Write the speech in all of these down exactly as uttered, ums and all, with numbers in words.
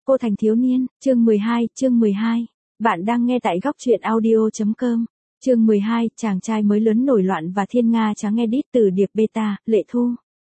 Cô thành thiếu niên, chương mười hai, chương mười hai. Bạn đang nghe tại góc truyện audio.com. Chương mười hai, chàng trai mới lớn nổi loạn và thiên nga trắng edit từ điệp beta, Lệ Thu.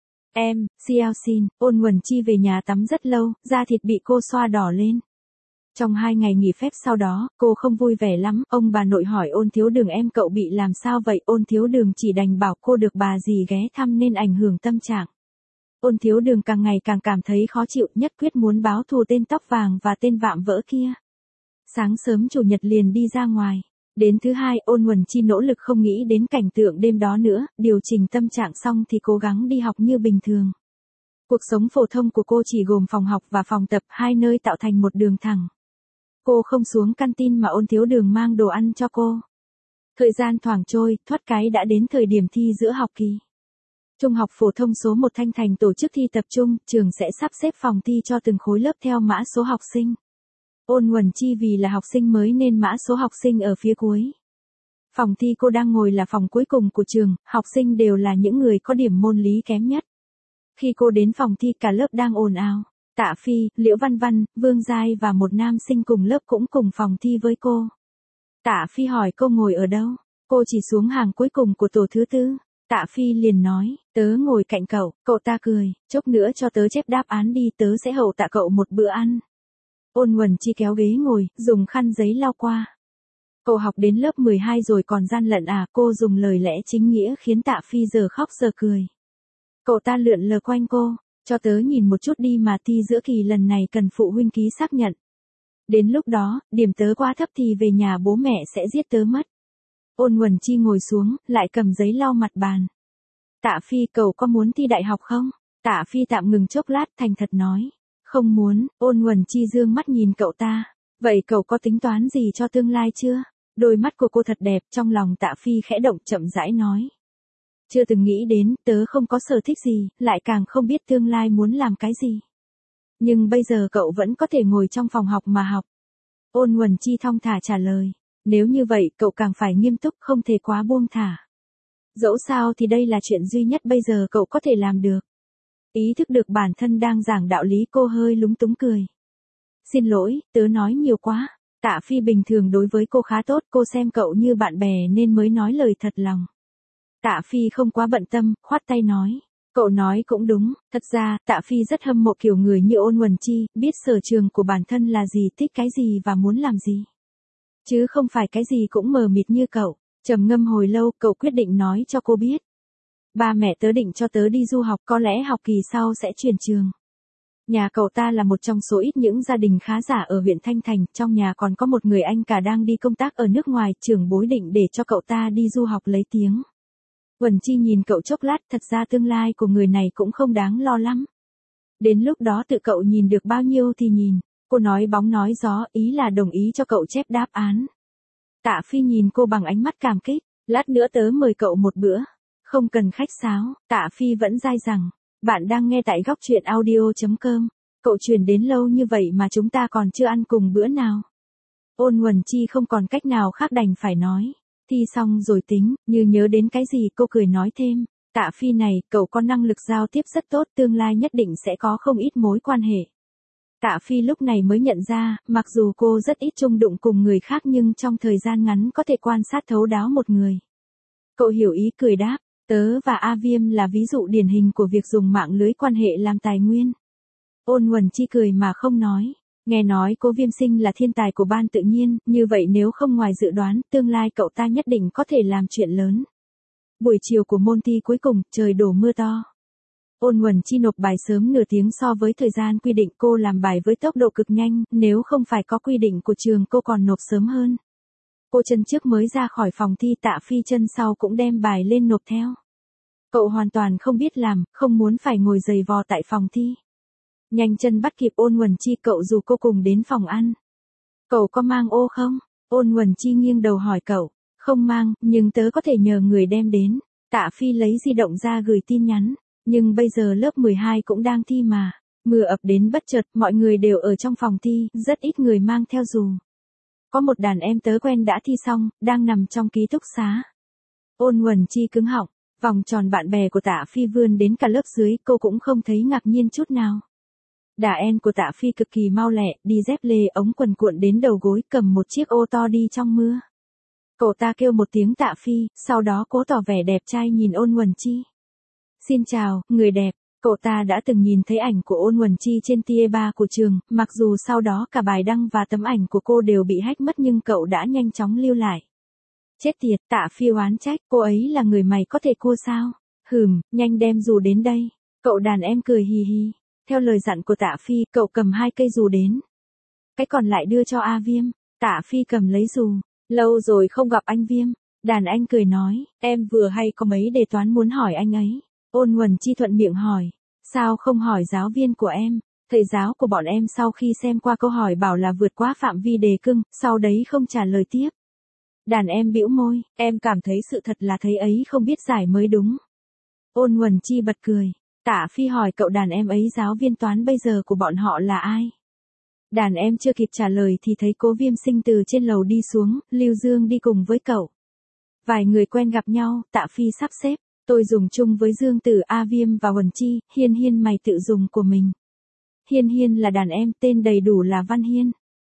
Em, Xiao Xin, Ôn Nguồn Chi về nhà tắm rất lâu, da thịt bị cô xoa đỏ lên. Trong hai ngày nghỉ phép sau đó, cô không vui vẻ lắm, ông bà nội hỏi Ôn thiếu đường em cậu bị làm sao vậy, Ôn thiếu đường chỉ đành bảo cô được bà dì ghé thăm nên ảnh hưởng tâm trạng. Ôn thiếu đường càng ngày càng cảm thấy khó chịu, nhất quyết muốn báo thù tên tóc vàng và tên vạm vỡ kia. Sáng sớm chủ nhật liền đi ra ngoài. Đến thứ hai, Ôn Nguồn Chi nỗ lực không nghĩ đến cảnh tượng đêm đó nữa, điều chỉnh tâm trạng xong thì cố gắng đi học như bình thường. Cuộc sống phổ thông của cô chỉ gồm phòng học và phòng tập, hai nơi tạo thành một đường thẳng. Cô không xuống canteen mà Ôn thiếu đường mang đồ ăn cho cô. Thời gian thoảng trôi, thoát cái đã đến thời điểm thi giữa học kỳ. Trung học phổ thông số một Thanh Thành tổ chức thi tập trung, trường sẽ sắp xếp phòng thi cho từng khối lớp theo mã số học sinh. Ôn Nguồn Chi vì là học sinh mới nên mã số học sinh ở phía cuối. Phòng thi cô đang ngồi là phòng cuối cùng của trường, học sinh đều là những người có điểm môn lý kém nhất. Khi cô đến phòng thi cả lớp đang ồn ào. Tạ Phi, Liễu Văn Văn, Vương Giai và một nam sinh cùng lớp cũng cùng phòng thi với cô. Tạ Phi hỏi cô ngồi ở đâu, cô chỉ xuống hàng cuối cùng của tổ thứ tư. Tạ Phi liền nói, tớ ngồi cạnh cậu, cậu ta cười, chốc nữa cho tớ chép đáp án đi, tớ sẽ hậu tạ cậu một bữa ăn. Ôn Nguồn Chi kéo ghế ngồi, dùng khăn giấy lau qua. Cậu học đến lớp mười hai rồi còn gian lận à, cô dùng lời lẽ chính nghĩa khiến Tạ Phi giờ khóc giờ cười. Cậu ta lượn lờ quanh cô, cho tớ nhìn một chút đi mà thi giữa kỳ lần này cần phụ huynh ký xác nhận. Đến lúc đó, điểm tớ quá thấp thì về nhà bố mẹ sẽ giết tớ mất. Ôn Nguồn Chi ngồi xuống, lại cầm giấy lau mặt bàn. Tạ Phi, cậu có muốn thi đại học không? Tạ Phi tạm ngừng chốc lát, thành thật nói. Không muốn. Ôn Nguồn Chi dương mắt nhìn cậu ta. Vậy cậu có tính toán gì cho tương lai chưa? Đôi mắt của cô thật đẹp, trong lòng Tạ Phi khẽ động, chậm rãi nói. Chưa từng nghĩ đến, tớ không có sở thích gì, lại càng không biết tương lai muốn làm cái gì. Nhưng bây giờ cậu vẫn có thể ngồi trong phòng học mà học. Ôn Nguồn Chi thong thả trả lời. Nếu như vậy, cậu càng phải nghiêm túc, không thể quá buông thả. Dẫu sao thì đây là chuyện duy nhất bây giờ cậu có thể làm được. Ý thức được bản thân đang giảng đạo lý, cô hơi lúng túng cười. Xin lỗi, tớ nói nhiều quá. Tạ Phi bình thường đối với cô khá tốt, cô xem cậu như bạn bè nên mới nói lời thật lòng. Tạ Phi không quá bận tâm, khoát tay nói. Cậu nói cũng đúng, thật ra, Tạ Phi rất hâm mộ kiểu người như Ôn Nguồn Chi, biết sở trường của bản thân là gì, thích cái gì và muốn làm gì. Chứ không phải cái gì cũng mờ mịt như cậu. Trầm ngâm hồi lâu, cậu quyết định nói cho cô biết. Ba mẹ tớ định cho tớ đi du học, có lẽ học kỳ sau sẽ chuyển trường. Nhà cậu ta là một trong số ít những gia đình khá giả ở huyện Thanh Thành, trong nhà còn có một người anh cả đang đi công tác ở nước ngoài, trưởng bối định để cho cậu ta đi du học lấy tiếng. Nguồn Chi nhìn cậu chốc lát, thật ra tương lai của người này cũng không đáng lo lắm. Đến lúc đó tự cậu nhìn được bao nhiêu thì nhìn. Cô nói bóng nói gió, ý là đồng ý cho cậu chép đáp án. Tạ Phi nhìn cô bằng ánh mắt cảm kích, lát nữa tớ mời cậu một bữa. Không cần khách sáo, Tạ Phi vẫn dai rằng, bạn đang nghe tại góc truyện audio.com, cậu truyền đến lâu như vậy mà chúng ta còn chưa ăn cùng bữa nào. Ôn Nguồn Chi không còn cách nào khác đành phải nói, thi xong rồi tính, như nhớ đến cái gì cô cười nói thêm, Tạ Phi này, cậu có năng lực giao tiếp rất tốt, tương lai nhất định sẽ có không ít mối quan hệ. Tạ Phi lúc này mới nhận ra, mặc dù cô rất ít chung đụng cùng người khác nhưng trong thời gian ngắn có thể quan sát thấu đáo một người. Cậu hiểu ý cười đáp, tớ và A Viêm là ví dụ điển hình của việc dùng mạng lưới quan hệ làm tài nguyên. Ôn Nguồn Chi cười mà không nói, nghe nói cô Viêm Sinh là thiên tài của ban tự nhiên, như vậy nếu không ngoài dự đoán, tương lai cậu ta nhất định có thể làm chuyện lớn. Buổi chiều của môn thi cuối cùng, trời đổ mưa to. Ôn Nguồn Chi nộp bài sớm nửa tiếng so với thời gian quy định, cô làm bài với tốc độ cực nhanh, nếu không phải có quy định của trường cô còn nộp sớm hơn. Cô chân trước mới ra khỏi phòng thi, Tạ Phi chân sau cũng đem bài lên nộp theo. Cậu hoàn toàn không biết làm, không muốn phải ngồi giày vò tại phòng thi. Nhanh chân bắt kịp Ôn Nguồn Chi, cậu rủ cô cùng đến phòng ăn. Cậu có mang ô không? Ôn Nguồn Chi nghiêng đầu hỏi cậu. Không mang, nhưng tớ có thể nhờ người đem đến. Tạ Phi lấy di động ra gửi tin nhắn. Nhưng bây giờ lớp mười hai cũng đang thi mà. Mưa ập đến bất chợt, mọi người đều ở trong phòng thi, rất ít người mang theo dù. Có một đàn em tớ quen đã thi xong, đang nằm trong ký túc xá. Ôn Nguồn Chi cứng họng, vòng tròn bạn bè của Tạ Phi vươn đến cả lớp dưới, cô cũng không thấy ngạc nhiên chút nào. Đà en của Tạ Phi cực kỳ mau lẹ, đi dép lê ống quần cuộn đến đầu gối, cầm một chiếc ô to đi trong mưa. Cậu ta kêu một tiếng Tạ Phi, sau đó cố tỏ vẻ đẹp trai nhìn Ôn Uẩn Chi. Xin chào, người đẹp. Cậu ta đã từng nhìn thấy ảnh của Ôn Uẩn Chi trên tier ba của trường, mặc dù sau đó cả bài đăng và tấm ảnh của cô đều bị hack mất nhưng cậu đã nhanh chóng lưu lại. Chết tiệt, Tạ Phi oán trách, cô ấy là người mày có thể cua sao? Hừm, nhanh đem dù đến đây. Cậu đàn em cười hì hì. Theo lời dặn của Tạ Phi, cậu cầm hai cây dù đến. Cái còn lại đưa cho A Viêm. Tạ Phi cầm lấy dù. Lâu rồi không gặp anh Viêm. Đàn anh cười nói, em vừa hay có mấy đề toán muốn hỏi anh ấy. Ôn Uẩn Chi thuận miệng hỏi. Sao không hỏi giáo viên của em? Thầy giáo của bọn em sau khi xem qua câu hỏi bảo là vượt quá phạm vi đề cưng, sau đấy không trả lời tiếp. Đàn em bĩu môi, em cảm thấy sự thật là thầy ấy không biết giải mới đúng. Ôn Uẩn Chi bật cười. Tạ Phi hỏi cậu đàn em ấy giáo viên toán bây giờ của bọn họ là ai? Đàn em chưa kịp trả lời thì thấy Cố Viêm Sinh từ trên lầu đi xuống, Lưu Dương đi cùng với cậu. Vài người quen gặp nhau, Tạ Phi sắp xếp. Tôi dùng chung với Dương Tử, A Viêm và Uẩn Chi, Hiên Hiên mày tự dùng của mình. Hiên Hiên là đàn em, tên đầy đủ là Văn Hiên.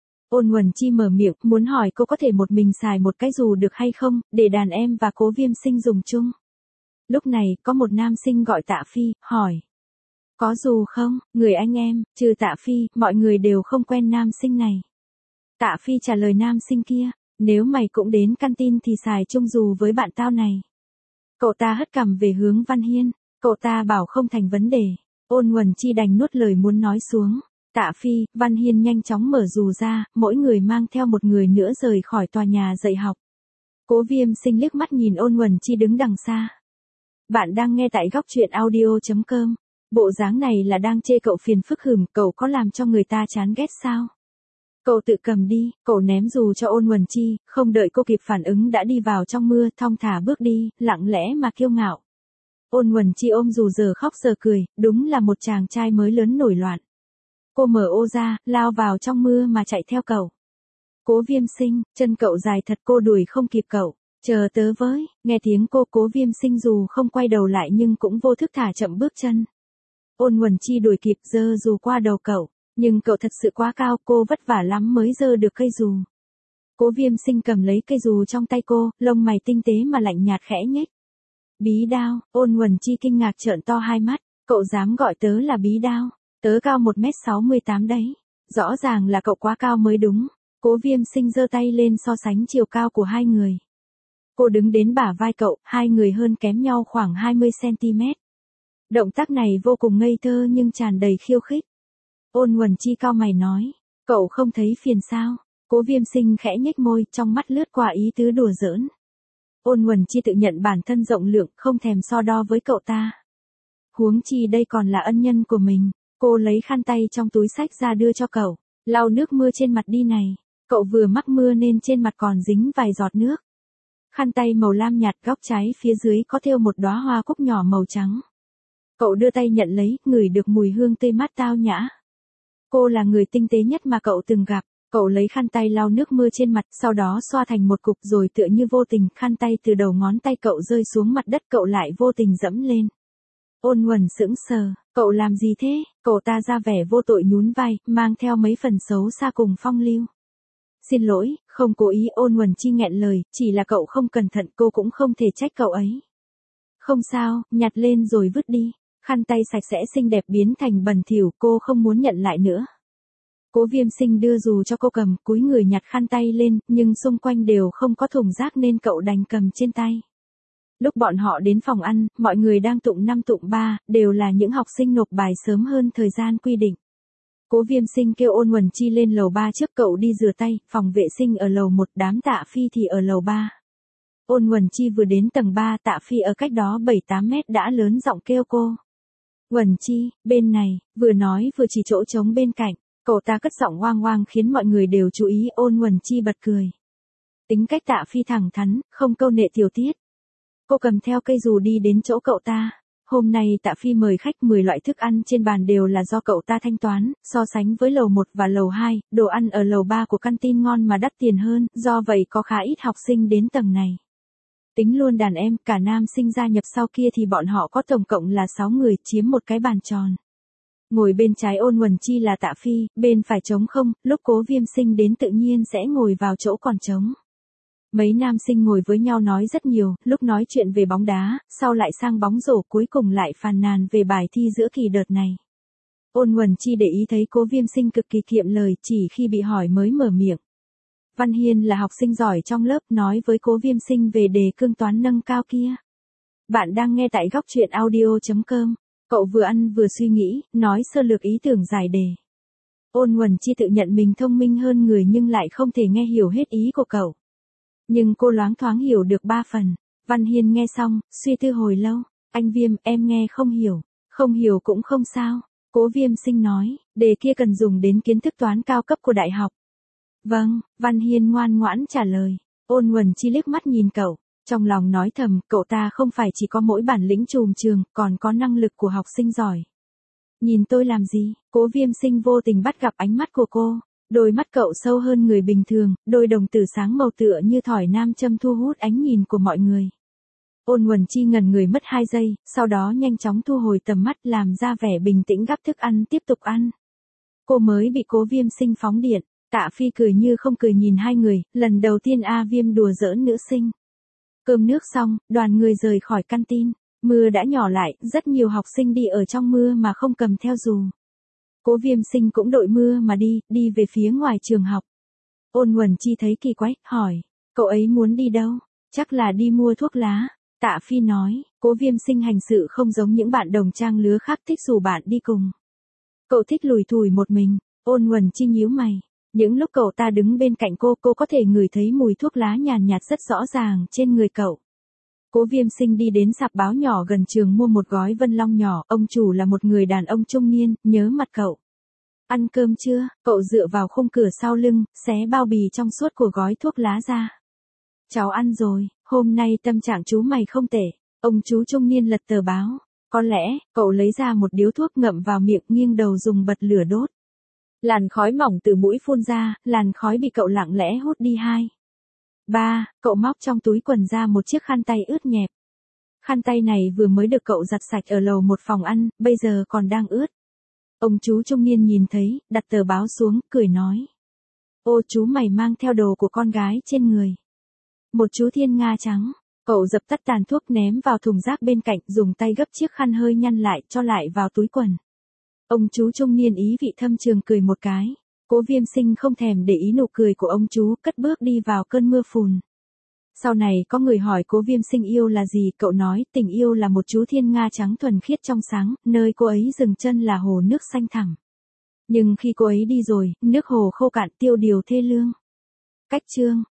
Ôn Uẩn Chi mở miệng, muốn hỏi cô có thể một mình xài một cái dù được hay không, để đàn em và Cố Viêm Sinh dùng chung. Lúc này, có một nam sinh gọi Tạ Phi, hỏi. Có dù không, người anh em, trừ Tạ Phi, mọi người đều không quen nam sinh này. Tạ Phi trả lời nam sinh kia, nếu mày cũng đến canteen thì xài chung dù với bạn tao này. Cậu ta hất cằm về hướng Văn Hiên, cậu ta bảo không thành vấn đề. Ôn Uẩn Chi đành nuốt lời muốn nói xuống. Tạ Phi, Văn Hiên nhanh chóng mở dù ra, mỗi người mang theo một người nữa rời khỏi tòa nhà dạy học. Cố Viêm Sinh liếc mắt nhìn Ôn Uẩn Chi đứng đằng xa. Bạn đang nghe tại góc truyện audio chấm com. Bộ dáng này là đang chê cậu phiền phức hừm, cậu có làm cho người ta chán ghét sao? Cậu tự cầm đi, cậu ném dù cho Ôn Uẩn Chi, không đợi cô kịp phản ứng đã đi vào trong mưa, thong thả bước đi, lặng lẽ mà kiêu ngạo. Ôn Uẩn Chi ôm dù giờ khóc giờ cười, đúng là một chàng trai mới lớn nổi loạn. Cô mở ô ra, lao vào trong mưa mà chạy theo cậu. Cố Viêm Sinh, chân cậu dài thật cô đuổi không kịp cậu. Chờ tớ với, nghe tiếng cô Cố Viêm Sinh dù không quay đầu lại nhưng cũng vô thức thả chậm bước chân. Ôn Uẩn Chi đuổi kịp giơ dù qua đầu cậu, nhưng cậu thật sự quá cao, cô vất vả lắm mới giơ được cây dù. Cố Viêm Sinh cầm lấy cây dù trong tay cô, lông mày tinh tế mà lạnh nhạt khẽ nhếch. Bí đao, Ôn Uẩn Chi kinh ngạc trợn to hai mắt, cậu dám gọi tớ là bí đao, tớ cao một mét sáu mươi tám đấy, rõ ràng là cậu quá cao mới đúng. Cố Viêm Sinh giơ tay lên so sánh chiều cao của hai người. Cô đứng đến bả vai cậu, hai người hơn kém nhau khoảng hai mươi xăng ti mét. Động tác này vô cùng ngây thơ nhưng tràn đầy khiêu khích. Ôn Uẩn Chi cau mày nói, cậu không thấy phiền sao? Cố Viêm Sinh khẽ nhếch môi, trong mắt lướt qua ý tứ đùa giỡn. Ôn Uẩn Chi tự nhận bản thân rộng lượng, không thèm so đo với cậu ta. Huống chi đây còn là ân nhân của mình. Cô lấy khăn tay trong túi xách ra đưa cho cậu, lau nước mưa trên mặt đi này. Cậu vừa mắc mưa nên trên mặt còn dính vài giọt nước. Khăn tay màu lam nhạt, góc trái phía dưới có thêu một đóa hoa cúc nhỏ màu trắng. Cậu đưa tay nhận lấy, ngửi được mùi hương tươi mát tao nhã. Cô là người tinh tế nhất mà cậu từng gặp. Cậu lấy khăn tay lau nước mưa trên mặt, sau đó xoa thành một cục rồi tựa như vô tình, khăn tay từ đầu ngón tay cậu rơi xuống mặt đất, cậu lại vô tình dẫm lên. Ôn Uẩn sững sờ, cậu làm gì thế? Cậu ta ra vẻ vô tội nhún vai, mang theo mấy phần xấu xa cùng phong lưu. Xin lỗi, không cố ý. Ôn Uẩn Chi nghẹn lời, chỉ là cậu không cẩn thận, cô cũng không thể trách cậu ấy. Không sao, nhặt lên rồi vứt đi. Khăn tay sạch sẽ xinh đẹp biến thành bẩn thỉu, cô không muốn nhận lại nữa. Cố Viêm Sinh đưa dù cho cô cầm, cúi người nhặt khăn tay lên, nhưng xung quanh đều không có thùng rác nên cậu đành cầm trên tay. Lúc bọn họ đến phòng ăn, mọi người đang tụng năm tụng ba, đều là những học sinh nộp bài sớm hơn thời gian quy định. Cố Viêm Sinh kêu Ôn Uẩn Chi lên lầu ba trước, cậu đi rửa tay, phòng vệ sinh ở lầu một, đám Tạ Phi thì ở lầu ba. Ôn Uẩn Chi vừa đến tầng ba, Tạ Phi ở cách đó bảy tám mét đã lớn giọng kêu cô. Uẩn Chi, bên này, vừa nói vừa chỉ chỗ trống bên cạnh. Cậu ta cất giọng oang oang khiến mọi người đều chú ý. Ôn Uẩn Chi bật cười. Tính cách Tạ Phi thẳng thắn, không câu nệ tiểu tiết. Cô cầm theo cây dù đi đến chỗ cậu ta. Hôm nay Tạ Phi mời khách, mười loại thức ăn trên bàn đều là do cậu ta thanh toán, so sánh với lầu một và lầu hai, đồ ăn ở lầu ba của canteen ngon mà đắt tiền hơn, do vậy có khá ít học sinh đến tầng này. Tính luôn đàn em, cả nam sinh gia nhập sau kia thì bọn họ có tổng cộng là sáu người, chiếm một cái bàn tròn. Ngồi bên trái Ôn Uẩn Chi là Tạ Phi, bên phải trống không, lúc Cố Viêm Sinh đến tự nhiên sẽ ngồi vào chỗ còn trống. Mấy nam sinh ngồi với nhau nói rất nhiều, lúc nói chuyện về bóng đá, sau lại sang bóng rổ, cuối cùng lại phàn nàn về bài thi giữa kỳ đợt này. Ôn Uẩn Chi để ý thấy Cố Viêm Sinh cực kỳ kiệm lời, chỉ khi bị hỏi mới mở miệng. Văn Hiên là học sinh giỏi trong lớp, nói với Cố Viêm Sinh về đề cương toán nâng cao kia. Bạn đang nghe tại góc truyện audio chấm com. Cậu vừa ăn vừa suy nghĩ, nói sơ lược ý tưởng giải đề. Ôn Uẩn Chi tự nhận mình thông minh hơn người nhưng lại không thể nghe hiểu hết ý của cậu. Nhưng cô loáng thoáng hiểu được ba phần. Văn Hiên nghe xong, suy tư hồi lâu. Anh Viêm, em nghe không hiểu. Không hiểu cũng không sao. Cố Viêm Sinh nói, đề kia cần dùng đến kiến thức toán cao cấp của đại học. Vâng, Văn Hiên ngoan ngoãn trả lời. Ôn Uẩn Chi liếc mắt nhìn cậu, trong lòng nói thầm, cậu ta không phải chỉ có mỗi bản lĩnh trùm trường, còn có năng lực của học sinh giỏi. Nhìn tôi làm gì? Cố Viêm Sinh vô tình bắt gặp ánh mắt của cô. Đôi mắt cậu sâu hơn người bình thường, đôi đồng tử sáng màu tựa như thỏi nam châm thu hút ánh nhìn của mọi người. Ôn Uẩn Chi ngẩn người mất hai giây, sau đó nhanh chóng thu hồi tầm mắt, làm ra vẻ bình tĩnh gắp thức ăn tiếp tục ăn. Cô mới bị Cố Viêm Sinh phóng điện. Tạ Phi cười như không cười nhìn hai người, lần đầu tiên A Viêm đùa giỡn nữ sinh. Cơm nước xong, đoàn người rời khỏi căn tin. Mưa đã nhỏ lại, rất nhiều học sinh đi ở trong mưa mà không cầm theo dù. Cố Viêm Sinh cũng đội mưa mà đi, đi về phía ngoài trường học. Ôn Uẩn Chi thấy kỳ quái, hỏi, cậu ấy muốn đi đâu? Chắc là đi mua thuốc lá. Tạ Phi nói, Cố Viêm Sinh hành sự không giống những bạn đồng trang lứa khác thích rủ bạn đi cùng. Cậu thích lủi thủi một mình. Ôn Uẩn Chi nhíu mày. Những lúc cậu ta đứng bên cạnh cô, cô có thể ngửi thấy mùi thuốc lá nhàn nhạt rất rõ ràng trên người cậu. Cố Viêm Sinh đi đến sạp báo nhỏ gần trường mua một gói Vân Long nhỏ, ông chủ là một người đàn ông trung niên, nhớ mặt cậu. Ăn cơm chưa? Cậu dựa vào khung cửa sau lưng, xé bao bì trong suốt của gói thuốc lá ra. Cháu ăn rồi, hôm nay tâm trạng chú mày không tệ. Ông chú trung niên lật tờ báo. Có lẽ, cậu lấy ra một điếu thuốc ngậm vào miệng, nghiêng đầu dùng bật lửa đốt. Làn khói mỏng từ mũi phun ra, làn khói bị cậu lặng lẽ hút đi hai. Ba, cậu móc trong túi quần ra một chiếc khăn tay ướt nhẹp. Khăn tay này vừa mới được cậu giặt sạch ở lầu một phòng ăn, bây giờ còn đang ướt. Ông chú trung niên nhìn thấy, đặt tờ báo xuống, cười nói. Ô chú mày mang theo đồ của con gái trên người. Một chú thiên nga trắng. Cậu dập tắt tàn thuốc ném vào thùng rác bên cạnh, dùng tay gấp chiếc khăn hơi nhăn lại, cho lại vào túi quần. Ông chú trung niên ý vị thâm trường cười một cái. Cố Viêm Sinh không thèm để ý nụ cười của ông chú, cất bước đi vào cơn mưa phùn. Sau này có người hỏi Cố Viêm Sinh yêu là gì, cậu nói tình yêu là một chú thiên nga trắng thuần khiết trong sáng, nơi cô ấy dừng chân là hồ nước xanh thẳm. Nhưng khi cô ấy đi rồi, nước hồ khô cạn tiêu điều thê lương. Cách chương.